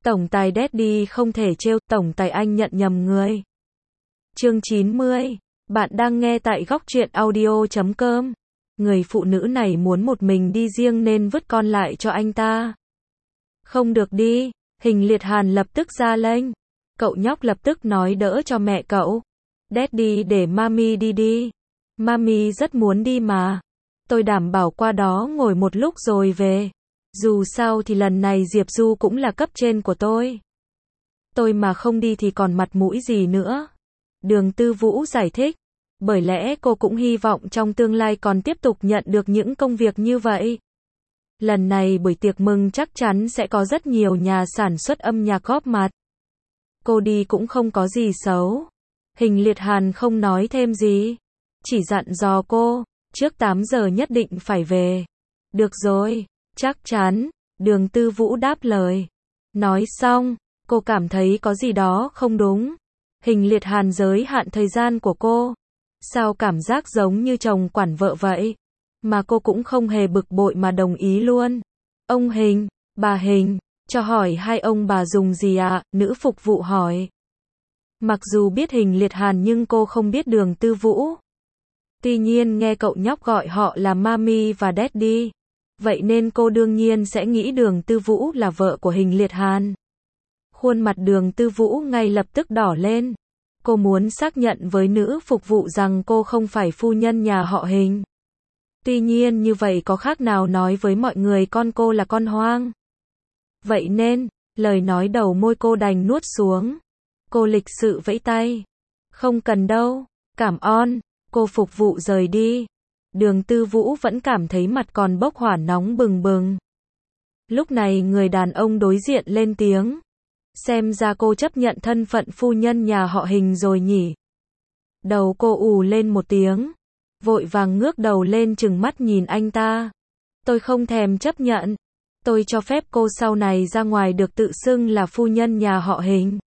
Tổng tài Daddy không thể trêu, tổng tài anh nhận nhầm người. Chương 90. Bạn đang nghe tại góc truyện audio.com. Người phụ nữ này muốn một mình đi riêng nên vứt con lại cho anh ta. Không được đi, Hình Liệt Hàn lập tức ra lệnh. Cậu nhóc lập tức nói đỡ cho mẹ cậu. Daddy để Mami đi đi. Mami rất muốn đi mà. Tôi đảm bảo qua đó ngồi một lúc rồi về. Dù sao thì lần này Diệp Du cũng là cấp trên của tôi. Tôi mà không đi thì còn mặt mũi gì nữa. Đường Tư Vũ giải thích. Bởi lẽ cô cũng hy vọng trong tương lai còn tiếp tục nhận được những công việc như vậy. Lần này buổi tiệc mừng chắc chắn sẽ có rất nhiều nhà sản xuất âm nhạc góp mặt. Cô đi cũng không có gì xấu. Hình Liệt Hàn không nói thêm gì. Chỉ dặn dò cô, trước 8 giờ nhất định phải về. Được rồi, chắc chắn. Đường Tư Vũ đáp lời. Nói xong, cô cảm thấy có gì đó không đúng. Hình Liệt Hàn giới hạn thời gian của cô. Sao cảm giác giống như chồng quản vợ vậy? Mà cô cũng không hề bực bội mà đồng ý luôn. Ông Hình, bà Hình, cho hỏi hai ông bà dùng gì ạ? Nữ phục vụ hỏi. Mặc dù biết Hình Liệt Hàn nhưng cô không biết Đường Tư Vũ. Tuy nhiên nghe cậu nhóc gọi họ là Mami và Daddy. Vậy nên cô đương nhiên sẽ nghĩ Đường Tư Vũ là vợ của Hình Liệt Hàn. Khuôn mặt Đường Tư Vũ ngay lập tức đỏ lên. Cô muốn xác nhận với nữ phục vụ rằng cô không phải phu nhân nhà họ Hình. Tuy nhiên như vậy có khác nào nói với mọi người con cô là con hoang. Vậy nên, lời nói đầu môi cô đành nuốt xuống. Cô lịch sự vẫy tay. Không cần đâu, cảm ơn. Cô phục vụ rời đi. Đường Tư Vũ vẫn cảm thấy mặt còn bốc hỏa nóng bừng bừng. Lúc này người đàn ông đối diện lên tiếng. Xem ra cô chấp nhận thân phận phu nhân nhà họ Hình rồi nhỉ. Đầu cô ù lên một tiếng. Vội vàng ngước đầu lên trừng mắt nhìn anh ta. Tôi không thèm chấp nhận. Tôi cho phép cô sau này ra ngoài được tự xưng là phu nhân nhà họ Hình.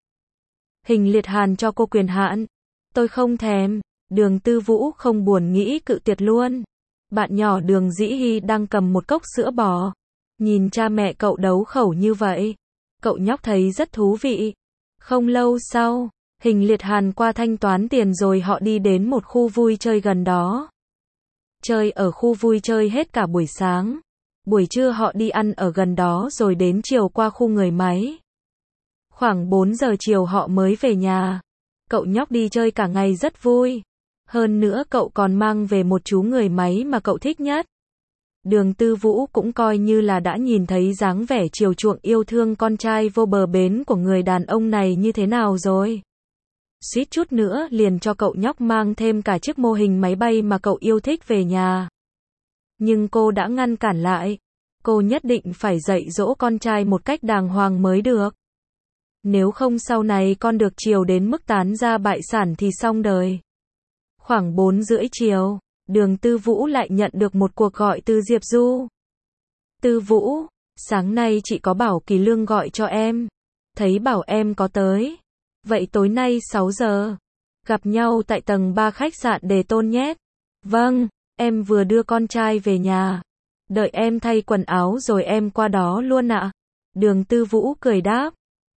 Hình Liệt Hàn cho cô quyền hạn. Tôi không thèm. Đường Tư Vũ không buồn nghĩ cự tuyệt luôn. Bạn nhỏ Đường Dĩ Hy đang cầm một cốc sữa bò. Nhìn cha mẹ cậu đấu khẩu như vậy. Cậu nhóc thấy rất thú vị. Không lâu sau, Hình Liệt Hàn qua thanh toán tiền rồi họ đi đến một khu vui chơi gần đó. Chơi ở khu vui chơi hết cả buổi sáng. Buổi trưa họ đi ăn ở gần đó rồi đến chiều qua khu người máy. Khoảng 4 giờ chiều họ mới về nhà. Cậu nhóc đi chơi cả ngày rất vui. Hơn nữa cậu còn mang về một chú người máy mà cậu thích nhất. Đường Tư Vũ cũng coi như là đã nhìn thấy dáng vẻ chiều chuộng yêu thương con trai vô bờ bến của người đàn ông này như thế nào rồi. Suýt chút nữa liền cho cậu nhóc mang thêm cả chiếc mô hình máy bay mà cậu yêu thích về nhà. Nhưng cô đã ngăn cản lại. Cô nhất định phải dạy dỗ con trai một cách đàng hoàng mới được. Nếu không sau này con được chiều đến mức tán ra bại sản thì xong đời. Khoảng 4 rưỡi chiều. Đường Tư Vũ lại nhận được một cuộc gọi từ Diệp Du. Tư Vũ, sáng nay chị có bảo Kỳ Lương gọi cho em. Thấy bảo em có tới. Vậy tối nay 6 giờ. Gặp nhau tại tầng 3 khách sạn Đề Tôn nhé. Vâng, em vừa đưa con trai về nhà. Đợi em thay quần áo rồi em qua đó luôn ạ. Đường Tư Vũ cười đáp.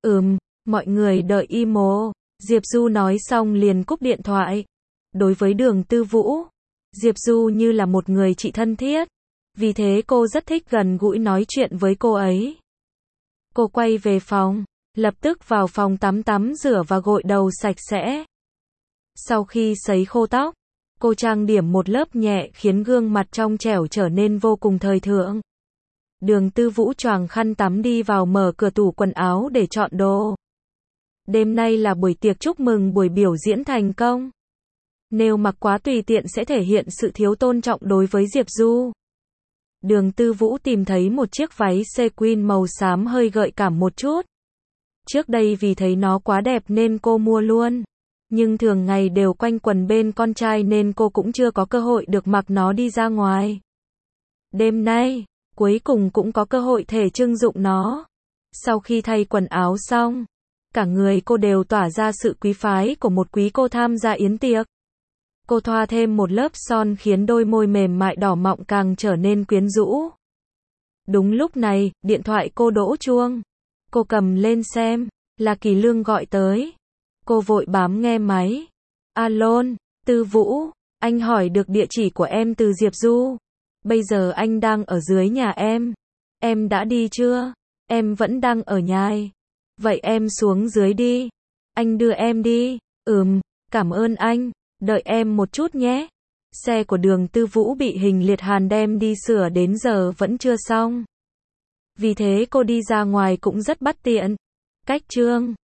Mọi người đợi imo. Diệp Du nói xong liền cúp điện thoại. Đối với Đường Tư Vũ, Diệp Du như là một người chị thân thiết. Vì thế cô rất thích gần gũi nói chuyện với cô ấy. Cô quay về phòng, lập tức vào phòng tắm rửa và gội đầu sạch sẽ. Sau khi sấy khô tóc, cô trang điểm một lớp nhẹ khiến gương mặt trong trẻo trở nên vô cùng thời thượng. Đường Tư Vũ choàng khăn tắm đi vào mở cửa tủ quần áo để chọn đồ. Đêm nay là buổi tiệc chúc mừng buổi biểu diễn thành công. Nếu mặc quá tùy tiện sẽ thể hiện sự thiếu tôn trọng đối với Diệp Du. Đường Tư Vũ tìm thấy một chiếc váy sequin màu xám hơi gợi cảm một chút. Trước đây vì thấy nó quá đẹp nên cô mua luôn. Nhưng thường ngày đều quanh quần bên con trai nên cô cũng chưa có cơ hội được mặc nó đi ra ngoài. Đêm nay, cuối cùng cũng có cơ hội thể trưng dụng nó. Sau khi thay quần áo xong, cả người cô đều tỏa ra sự quý phái của một quý cô tham gia yến tiệc. Cô thoa thêm một lớp son khiến đôi môi mềm mại đỏ mọng càng trở nên quyến rũ. Đúng lúc này, điện thoại cô đổ chuông. Cô cầm lên xem, là Kỳ Lương gọi tới. Cô vội bám nghe máy. Alo, Tư Vũ, anh hỏi được địa chỉ của em từ Diệp Du. Bây giờ anh đang ở dưới nhà em. Em đã đi chưa? Em vẫn đang ở nhà. Vậy em xuống dưới đi. Anh đưa em đi. Cảm ơn anh. Đợi em một chút nhé. Xe của Đường Tư Vũ bị Hình Liệt Hàn đem đi sửa đến giờ vẫn chưa xong. Vì thế cô đi ra ngoài cũng rất bất tiện. Cách Trương